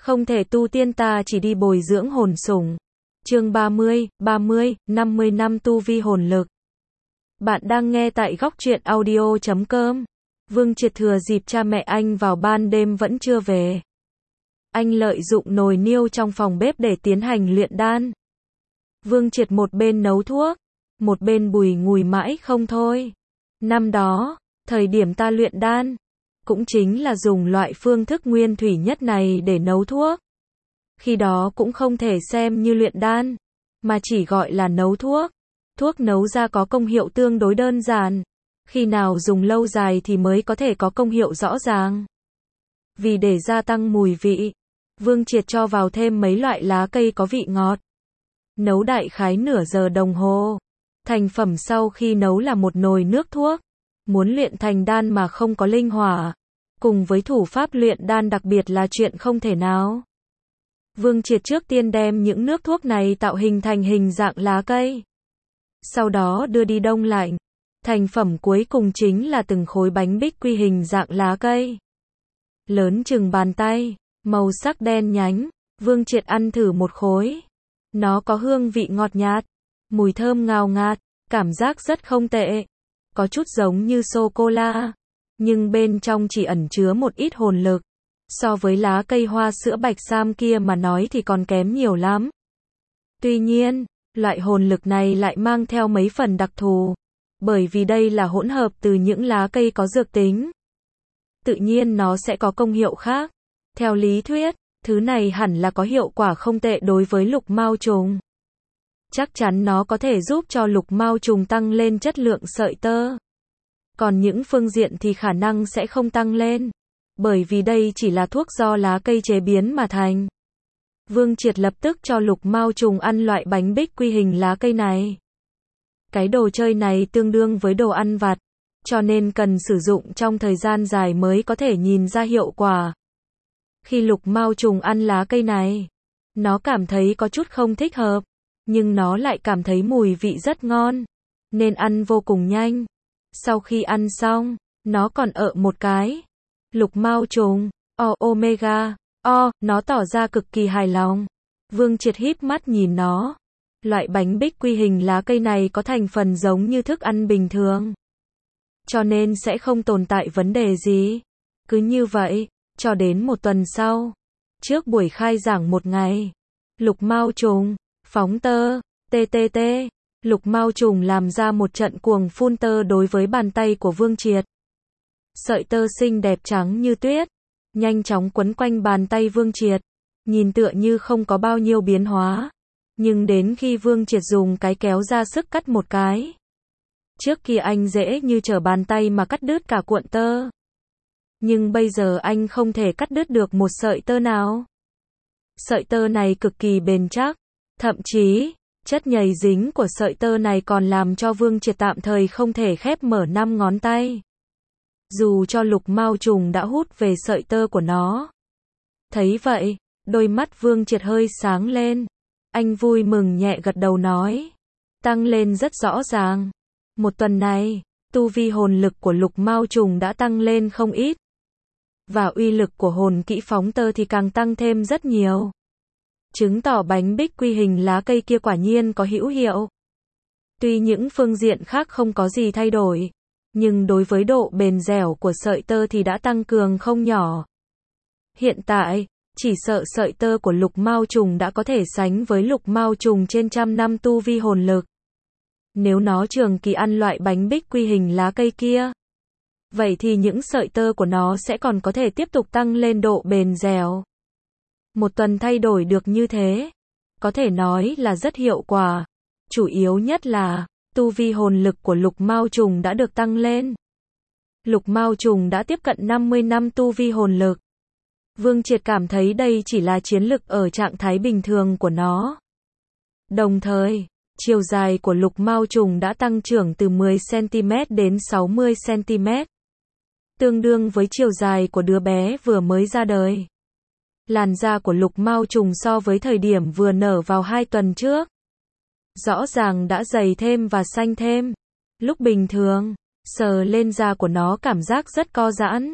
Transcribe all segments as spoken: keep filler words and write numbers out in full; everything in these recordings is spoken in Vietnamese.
Không thể tu tiên ta chỉ đi bồi dưỡng hồn sủng. Chương ba mươi, ba mươi, năm mươi năm tu vi hồn lực. Bạn đang nghe tại góc truyện audio chấm com. Vương Triệt thừa dịp cha mẹ anh vào ban đêm vẫn chưa về. Anh lợi dụng nồi niêu trong phòng bếp để tiến hành luyện đan. Vương Triệt một bên nấu thuốc, một bên bùi ngùi mãi không thôi. Năm đó, thời điểm ta luyện đan, cũng chính là dùng loại phương thức nguyên thủy nhất này để nấu thuốc. Khi đó cũng không thể xem như luyện đan, mà chỉ gọi là nấu thuốc. Thuốc nấu ra có công hiệu tương đối đơn giản, khi nào dùng lâu dài thì mới có thể có công hiệu rõ ràng. Vì để gia tăng mùi vị, Vương Triệt cho vào thêm mấy loại lá cây có vị ngọt. Nấu đại khái nửa giờ đồng hồ. Thành phẩm sau khi nấu là một nồi nước thuốc. Muốn luyện thành đan mà không có linh hỏa, cùng với thủ pháp luyện đan đặc biệt là chuyện không thể nào. Vương Triệt trước tiên đem những nước thuốc này tạo hình thành hình dạng lá cây. Sau đó đưa đi đông lạnh. Thành phẩm cuối cùng chính là từng khối bánh bích quy hình dạng lá cây. Lớn chừng bàn tay, màu sắc đen nhánh. Vương Triệt ăn thử một khối. Nó có hương vị ngọt nhạt, mùi thơm ngào ngạt, cảm giác rất không tệ. Có chút giống như sô-cô-la, nhưng bên trong chỉ ẩn chứa một ít hồn lực. So với lá cây hoa sữa bạch sam kia mà nói thì còn kém nhiều lắm. Tuy nhiên, loại hồn lực này lại mang theo mấy phần đặc thù, bởi vì đây là hỗn hợp từ những lá cây có dược tính. Tự nhiên nó sẽ có công hiệu khác. Theo lý thuyết, thứ này hẳn là có hiệu quả không tệ đối với lục mao trùng. Chắc chắn nó có thể giúp cho lục mao trùng tăng lên chất lượng sợi tơ. Còn những phương diện thì khả năng sẽ không tăng lên, bởi vì đây chỉ là thuốc do lá cây chế biến mà thành. Vương Triệt lập tức cho lục mao trùng ăn loại bánh bích quy hình lá cây này. Cái đồ chơi này tương đương với đồ ăn vặt, cho nên cần sử dụng trong thời gian dài mới có thể nhìn ra hiệu quả. Khi lục mao trùng ăn lá cây này, nó cảm thấy có chút không thích hợp, nhưng nó lại cảm thấy mùi vị rất ngon, nên ăn vô cùng nhanh. Sau khi ăn xong, nó còn ợ một cái. Lục mao trùng, o omega, o, nó tỏ ra cực kỳ hài lòng. Vương Triệt híp mắt nhìn nó. Loại bánh bích quy hình lá cây này có thành phần giống như thức ăn bình thường, cho nên sẽ không tồn tại vấn đề gì. Cứ như vậy, cho đến một tuần sau, trước buổi khai giảng một ngày, lục mao trùng phóng tơ, ttt, lục mao trùng làm ra một trận cuồng phun tơ đối với bàn tay của Vương Triệt. Sợi tơ xinh đẹp trắng như tuyết, nhanh chóng quấn quanh bàn tay Vương Triệt, nhìn tựa như không có bao nhiêu biến hóa. Nhưng đến khi Vương Triệt dùng cái kéo ra sức cắt một cái, trước kia anh dễ như trở bàn tay mà cắt đứt cả cuộn tơ. Nhưng bây giờ anh không thể cắt đứt được một sợi tơ nào. Sợi tơ này cực kỳ bền chắc. Thậm chí, chất nhầy dính của sợi tơ này còn làm cho Vương Triệt tạm thời không thể khép mở năm ngón tay. Dù cho lục mao trùng đã hút về sợi tơ của nó. Thấy vậy, đôi mắt Vương Triệt hơi sáng lên. Anh vui mừng nhẹ gật đầu nói. Tăng lên rất rõ ràng. Một tuần này, tu vi hồn lực của lục mao trùng đã tăng lên không ít. Và uy lực của hồn kỹ phóng tơ thì càng tăng thêm rất nhiều. Chứng tỏ bánh bích quy hình lá cây kia quả nhiên có hữu hiệu. Tuy những phương diện khác không có gì thay đổi, nhưng đối với độ bền dẻo của sợi tơ thì đã tăng cường không nhỏ. Hiện tại, chỉ sợ sợi tơ của lục mao trùng đã có thể sánh với lục mao trùng trên trăm năm tu vi hồn lực. Nếu nó trường kỳ ăn loại bánh bích quy hình lá cây kia, vậy thì những sợi tơ của nó sẽ còn có thể tiếp tục tăng lên độ bền dẻo. Một tuần thay đổi được như thế, có thể nói là rất hiệu quả. Chủ yếu nhất là, tu vi hồn lực của lục mao trùng đã được tăng lên. Lục mao trùng đã tiếp cận năm mươi năm tu vi hồn lực. Vương Triệt cảm thấy đây chỉ là chiến lực ở trạng thái bình thường của nó. Đồng thời, chiều dài của lục mao trùng đã tăng trưởng từ mười xăng-ti-mét đến sáu mươi xăng-ti-mét. Tương đương với chiều dài của đứa bé vừa mới ra đời. Làn da của lục mao trùng so với thời điểm vừa nở vào hai tuần trước, rõ ràng đã dày thêm và xanh thêm. Lúc bình thường, sờ lên da của nó cảm giác rất co giãn.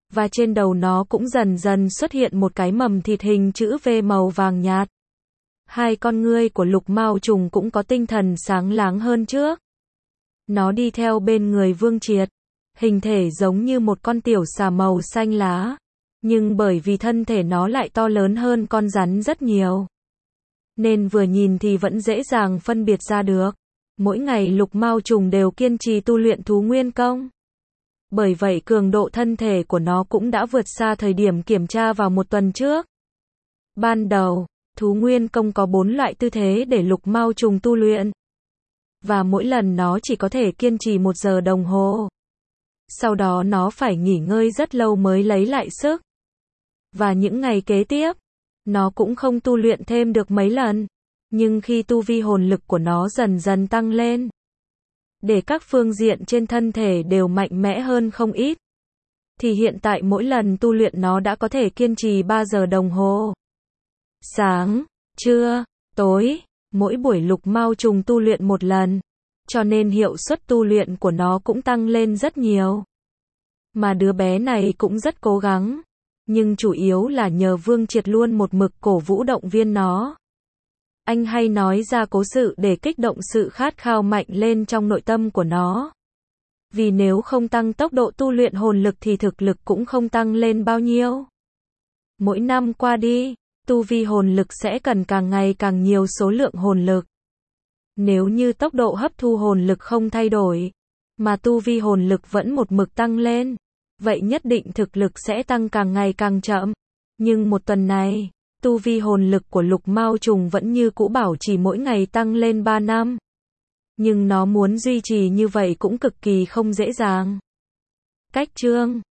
và trên đầu nó cũng dần dần xuất hiện một cái mầm thịt hình chữ V màu vàng nhạt. Hai con ngươi của Lục Mao Trùng cũng có tinh thần sáng láng hơn trước. Nó đi theo bên người Vương Triệt, hình thể giống như một con tiểu xà màu xanh lá, nhưng bởi vì thân thể nó lại to lớn hơn con rắn rất nhiều, nên vừa nhìn thì vẫn dễ dàng phân biệt ra được. Mỗi ngày Lục Mao Trùng đều kiên trì tu luyện thú nguyên công. Bởi vậy cường độ thân thể của nó cũng đã vượt xa thời điểm kiểm tra vào một tuần trước. Ban đầu, thú nguyên công có bốn loại tư thế để Lục Mao Trùng tu luyện. Và mỗi lần nó chỉ có thể kiên trì một giờ đồng hồ. Sau đó nó phải nghỉ ngơi rất lâu mới lấy lại sức. Và những ngày kế tiếp, nó cũng không tu luyện thêm được mấy lần. Nhưng khi tu vi hồn lực của nó dần dần tăng lên, để các phương diện trên thân thể đều mạnh mẽ hơn không ít, thì hiện tại mỗi lần tu luyện nó đã có thể kiên trì ba giờ đồng hồ. Sáng, trưa, tối, mỗi buổi Lục Mao Trùng tu luyện một lần, cho nên hiệu suất tu luyện của nó cũng tăng lên rất nhiều. Mà đứa bé này cũng rất cố gắng, nhưng chủ yếu là nhờ Vương Triệt luôn một mực cổ vũ động viên nó. Anh hay nói ra cố sự để kích động sự khát khao mạnh lên trong nội tâm của nó. Vì nếu không tăng tốc độ tu luyện hồn lực thì thực lực cũng không tăng lên bao nhiêu. Mỗi năm qua đi, tu vi hồn lực sẽ cần càng ngày càng nhiều số lượng hồn lực. Nếu như tốc độ hấp thu hồn lực không thay đổi, mà tu vi hồn lực vẫn một mực tăng lên, vậy nhất định thực lực sẽ tăng càng ngày càng chậm. Nhưng một tuần này, tu vi hồn lực của Lục Mao Trùng vẫn như cũ bảo trì mỗi ngày tăng lên ba năm. Nhưng nó muốn duy trì như vậy cũng cực kỳ không dễ dàng. Cách chương